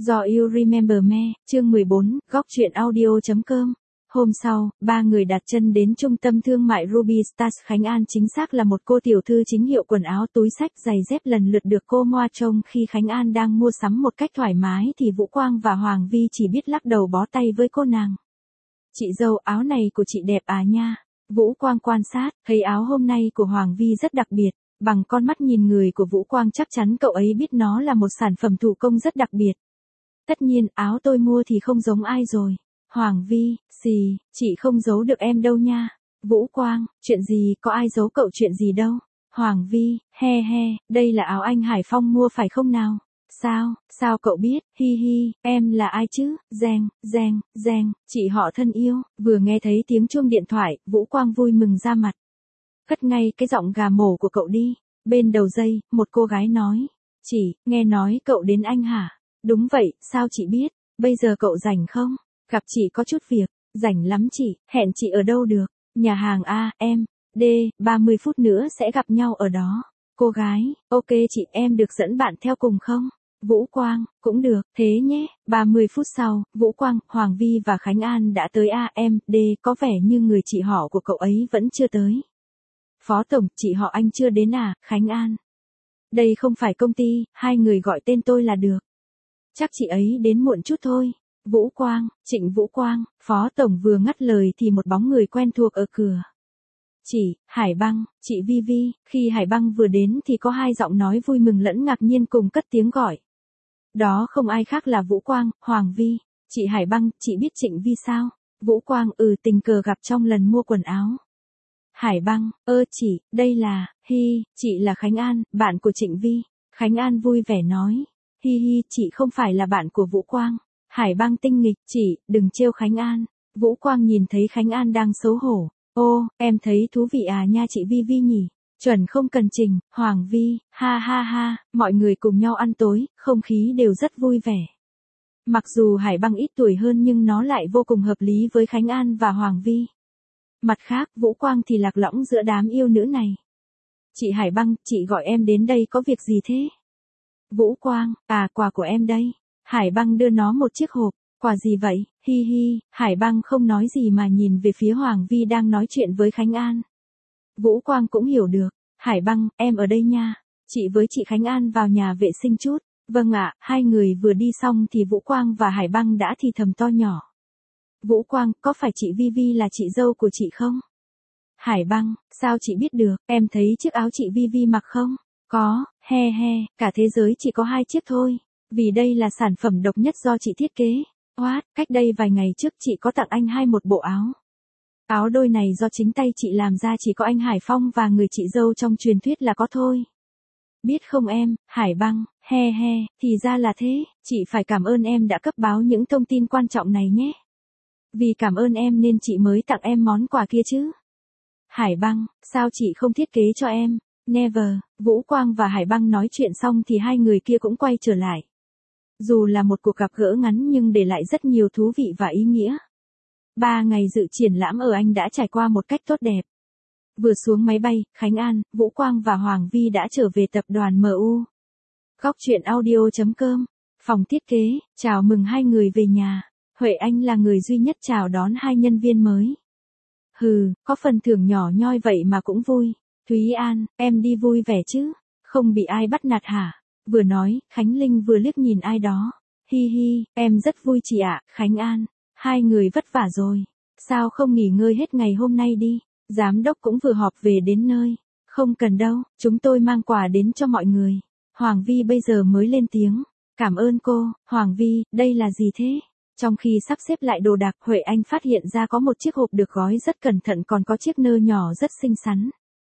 Do You Remember Me, chương 14, góc truyện audio.com. Hôm sau, ba người đặt chân đến trung tâm thương mại Ruby Stars Khánh An, chính xác là một cô tiểu thư chính hiệu quần áo, túi xách, giày dép lần lượt được cô moa trông. Khi Khánh An đang mua sắm một cách thoải mái thì Vũ Quang và Hoàng Vi chỉ biết lắc đầu bó tay với cô nàng. Chị dâu, áo này của chị đẹp à nha. Vũ Quang quan sát, thấy áo hôm nay của Hoàng Vi rất đặc biệt. Bằng con mắt nhìn người của Vũ Quang chắc chắn cậu ấy biết nó là một sản phẩm thủ công rất đặc biệt. Tất nhiên, áo tôi mua thì không giống ai rồi. Hoàng Vi, xì, chị không giấu được em đâu nha. Vũ Quang, chuyện gì, có ai giấu cậu chuyện gì đâu. Hoàng Vi, he he, đây là áo anh Hải Phong mua phải không nào? Sao cậu biết, hi hi, em là ai chứ? Giang, chị họ thân yêu. Vừa nghe thấy tiếng chuông điện thoại, Vũ Quang vui mừng ra mặt. Cất ngay cái giọng gà mổ của cậu đi. Bên đầu dây, một cô gái nói. Chị, nghe nói cậu đến anh hả? Đúng vậy, sao chị biết? Bây giờ cậu rảnh không? Gặp chị có chút việc. Rảnh lắm chị, hẹn chị ở đâu được? Nhà hàng A, em, D, 30 phút nữa sẽ gặp nhau ở đó. Cô gái, ok chị, em được dẫn bạn theo cùng không? Vũ Quang, cũng được, thế nhé. 30 phút sau, Vũ Quang, Hoàng Vi và Khánh An đã tới A, em, D, có vẻ như người chị họ của cậu ấy vẫn chưa tới. Phó tổng, chị họ anh chưa đến à? Khánh An. Đây không phải công ty, hai người gọi tên tôi là được. Chắc chị ấy đến muộn chút thôi. Vũ Quang, Trịnh Vũ Quang, Phó tổng vừa ngắt lời thì một bóng người quen thuộc ở cửa. Chị, Hải Băng, chị Vi Vi. Khi Hải Băng vừa đến thì có hai giọng nói vui mừng lẫn ngạc nhiên cùng cất tiếng gọi. Đó không ai khác là Vũ Quang, Hoàng Vi. Chị Hải Băng, chị biết Trịnh Vi sao? Vũ Quang, tình cờ gặp trong lần mua quần áo. Hải Băng, chị, đây là, chị là Khánh An, bạn của Trịnh Vi. Khánh An vui vẻ nói. Chị không phải là bạn của Vũ Quang. Hải Băng tinh nghịch, chị, đừng trêu Khánh An. Vũ Quang nhìn thấy Khánh An đang xấu hổ. Ô, em thấy thú vị à nha chị Vi Vi nhỉ? Chuẩn không cần trình, Hoàng Vi, ha ha ha, mọi người cùng nhau ăn tối, không khí đều rất vui vẻ. Mặc dù Hải Băng ít tuổi hơn nhưng nó lại vô cùng hợp lý với Khánh An và Hoàng Vi. Mặt khác, Vũ Quang thì lạc lõng giữa đám yêu nữ này. Chị Hải Băng, chị gọi em đến đây có việc gì thế? Vũ Quang, quà của em đây. Hải Băng đưa nó một chiếc hộp. Quà gì vậy? Hải Băng không nói gì mà nhìn về phía Hoàng Vi đang nói chuyện với Khánh An. Vũ Quang cũng hiểu được. Hải Băng, em ở đây nha. Chị với chị Khánh An vào nhà vệ sinh chút. Vâng ạ, hai người vừa đi xong thì Vũ Quang và Hải Băng đã thì thầm to nhỏ. Vũ Quang, có phải chị Vi Vi là chị dâu của chị không? Hải Băng, sao chị biết được, em thấy chiếc áo chị Vi Vi mặc không? Có, he, cả thế giới chỉ có 2 chiếc thôi. Vì đây là sản phẩm độc nhất do chị thiết kế. Cách đây vài ngày trước chị có tặng anh một bộ áo. Áo đôi này do chính tay chị làm ra, chỉ có anh Hải Phong và người chị dâu trong truyền thuyết là có thôi. Biết không em, Hải Băng, he, thì ra là thế, chị phải cảm ơn em đã cấp báo những thông tin quan trọng này nhé. Vì cảm ơn em nên chị mới tặng em món quà kia chứ. Hải Băng, sao chị không thiết kế cho em? Never. Vũ Quang và Hải Băng nói chuyện xong thì hai người kia cũng quay trở lại. Dù là một cuộc gặp gỡ ngắn nhưng để lại rất nhiều thú vị và ý nghĩa. 3 ngày dự triển lãm ở Anh đã trải qua một cách tốt đẹp. Vừa xuống máy bay, Khánh An, Vũ Quang và Hoàng Vi đã trở về tập đoàn MU. Góc truyện audio.com. Phòng thiết kế, chào mừng hai người về nhà. Huệ Anh là người duy nhất chào đón hai nhân viên mới. Có phần thưởng nhỏ nhoi vậy mà cũng vui. Thúy An, em đi vui vẻ chứ? Không bị ai bắt nạt hả? Vừa nói, Khánh Linh vừa liếc nhìn ai đó. Em rất vui chị ạ. Khánh An, hai người vất vả rồi. Sao không nghỉ ngơi hết ngày hôm nay đi? Giám đốc cũng vừa họp về đến nơi. Không cần đâu, chúng tôi mang quà đến cho mọi người. Hoàng Vi bây giờ mới lên tiếng. Cảm ơn cô. Hoàng Vi, đây là gì thế? Trong khi sắp xếp lại đồ đạc, Huệ Anh phát hiện ra có một chiếc hộp được gói rất cẩn thận, còn có chiếc nơ nhỏ rất xinh xắn.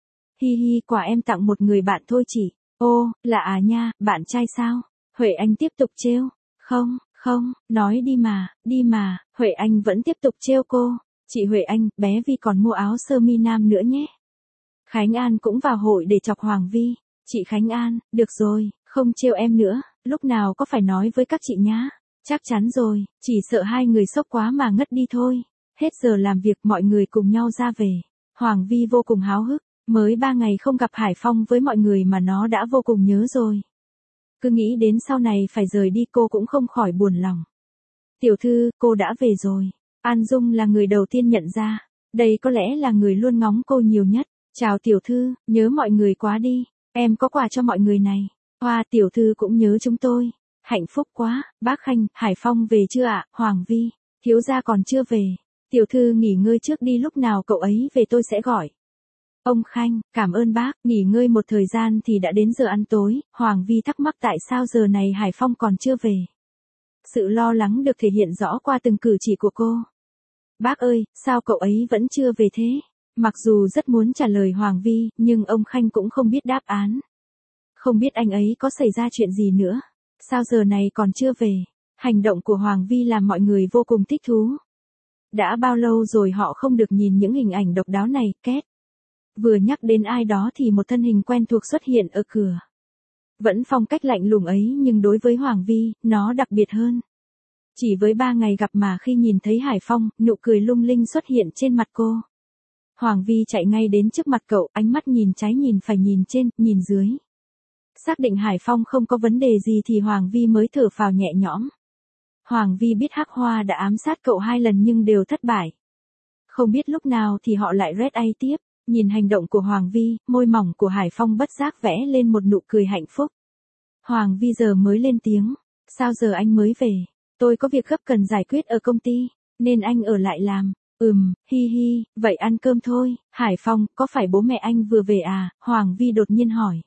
Quà em tặng một người bạn thôi chị. Ô, là à nha, bạn trai sao? Huệ Anh tiếp tục trêu. Không, nói đi mà, Huệ Anh vẫn tiếp tục trêu cô. Chị Huệ Anh, bé Vi còn mua áo sơ mi nam nữa nhé. Khánh An cũng vào hội để chọc Hoàng Vi. Chị Khánh An, được rồi, không trêu em nữa, lúc nào có phải nói với các chị nhá. Chắc chắn rồi, chỉ sợ hai người sốc quá mà ngất đi thôi. Hết giờ làm việc, mọi người cùng nhau ra về. Hoàng Vi vô cùng háo hức, mới 3 ngày không gặp Hải Phong với mọi người mà nó đã vô cùng nhớ rồi. Cứ nghĩ đến sau này phải rời đi cô cũng không khỏi buồn lòng. Tiểu thư, cô đã về rồi. An Dung là người đầu tiên nhận ra. Đây có lẽ là người luôn ngóng cô nhiều nhất. Chào tiểu thư, nhớ mọi người quá đi. Em có quà cho mọi người này. Hoa, tiểu thư cũng nhớ chúng tôi. Hạnh phúc quá, bác Khanh, Hải Phong về chưa ạ? Hoàng Vi, thiếu gia còn chưa về. Tiểu thư nghỉ ngơi trước đi, lúc nào cậu ấy về tôi sẽ gọi. Ông Khanh, cảm ơn bác, nghỉ ngơi một thời gian thì đã đến giờ ăn tối. Hoàng Vi thắc mắc tại sao giờ này Hải Phong còn chưa về. Sự lo lắng được thể hiện rõ qua từng cử chỉ của cô. Bác ơi, sao cậu ấy vẫn chưa về thế? Mặc dù rất muốn trả lời Hoàng Vi, nhưng ông Khanh cũng không biết đáp án. Không biết anh ấy có xảy ra chuyện gì nữa. Sao giờ này còn chưa về? Hành động của Hoàng Vi làm mọi người vô cùng thích thú. Đã bao lâu rồi họ không được nhìn những hình ảnh độc đáo này, két. Vừa nhắc đến ai đó thì một thân hình quen thuộc xuất hiện ở cửa. Vẫn phong cách lạnh lùng ấy nhưng đối với Hoàng Vi, nó đặc biệt hơn. Chỉ với 3 ngày gặp mà khi nhìn thấy Hải Phong, nụ cười lung linh xuất hiện trên mặt cô. Hoàng Vi chạy ngay đến trước mặt cậu, ánh mắt nhìn trái nhìn phải, nhìn trên, nhìn dưới. Xác định Hải Phong không có vấn đề gì thì Hoàng Vi mới thở phào nhẹ nhõm. Hoàng Vi biết Hắc Hoa đã ám sát cậu 2 lần nhưng đều thất bại. Không biết lúc nào thì họ lại red A tiếp. Nhìn hành động của Hoàng Vi, môi mỏng của Hải Phong bất giác vẽ lên một nụ cười hạnh phúc. Hoàng Vi giờ mới lên tiếng. Sao giờ anh mới về? Tôi có việc gấp cần giải quyết ở công ty, nên anh ở lại làm. Hi hi, vậy ăn cơm thôi. Hải Phong, có phải bố mẹ anh vừa về à? Hoàng Vi đột nhiên hỏi.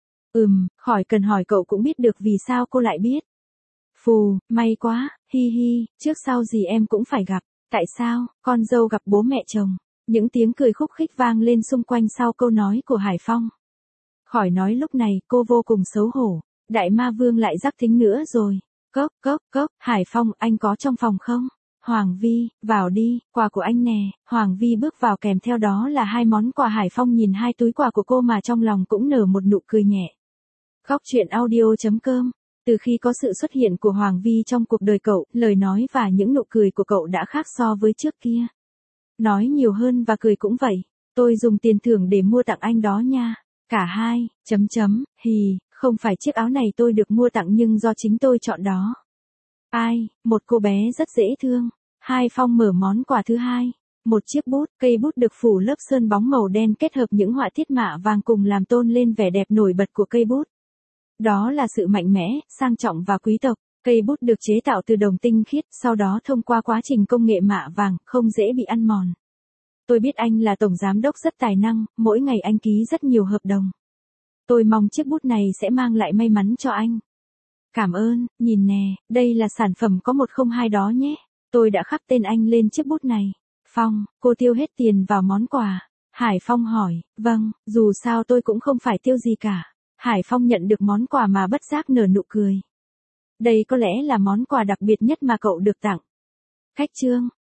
Khỏi cần hỏi, cậu cũng biết được vì sao cô lại biết. Phù, may quá, hi hi, trước sau gì em cũng phải gặp. Tại sao, con dâu gặp bố mẹ chồng? Những tiếng cười khúc khích vang lên xung quanh sau câu nói của Hải Phong. Khỏi nói lúc này cô vô cùng xấu hổ. Đại ma vương lại rắc thính nữa rồi. Cốc, Hải Phong, anh có trong phòng không? Hoàng Vi, vào đi, quà của anh nè. Hoàng Vi bước vào kèm theo đó là 2 món quà. Hải Phong nhìn 2 túi quà của cô mà trong lòng cũng nở một nụ cười nhẹ. Góc truyện audio.com. Từ khi có sự xuất hiện của Hoàng Vi trong cuộc đời cậu, lời nói và những nụ cười của cậu đã khác so với trước kia. Nói nhiều hơn và cười cũng vậy. Tôi dùng tiền thưởng để mua tặng anh đó nha. Cả hai, hì, không phải chiếc áo này tôi được mua tặng nhưng do chính tôi chọn đó. Ai, một cô bé rất dễ thương. Hải Phong mở món quà thứ 2. Một chiếc bút, cây bút được phủ lớp sơn bóng màu đen kết hợp những họa tiết mạ vàng cùng làm tôn lên vẻ đẹp nổi bật của cây bút. Đó là sự mạnh mẽ, sang trọng và quý tộc. Cây bút được chế tạo từ đồng tinh khiết, sau đó thông qua quá trình công nghệ mạ vàng, không dễ bị ăn mòn. Tôi biết anh là tổng giám đốc rất tài năng, mỗi ngày anh ký rất nhiều hợp đồng. Tôi mong chiếc bút này sẽ mang lại may mắn cho anh. Cảm ơn, nhìn nè, đây là sản phẩm có 102 đó nhé. Tôi đã khắc tên anh lên chiếc bút này. Phong, cô tiêu hết tiền vào món quà. Hải Phong hỏi, vâng, dù sao tôi cũng không phải tiêu gì cả. Hải Phong nhận được món quà mà bất giác nở nụ cười. Đây có lẽ là món quà đặc biệt nhất mà cậu được tặng. Khách trương,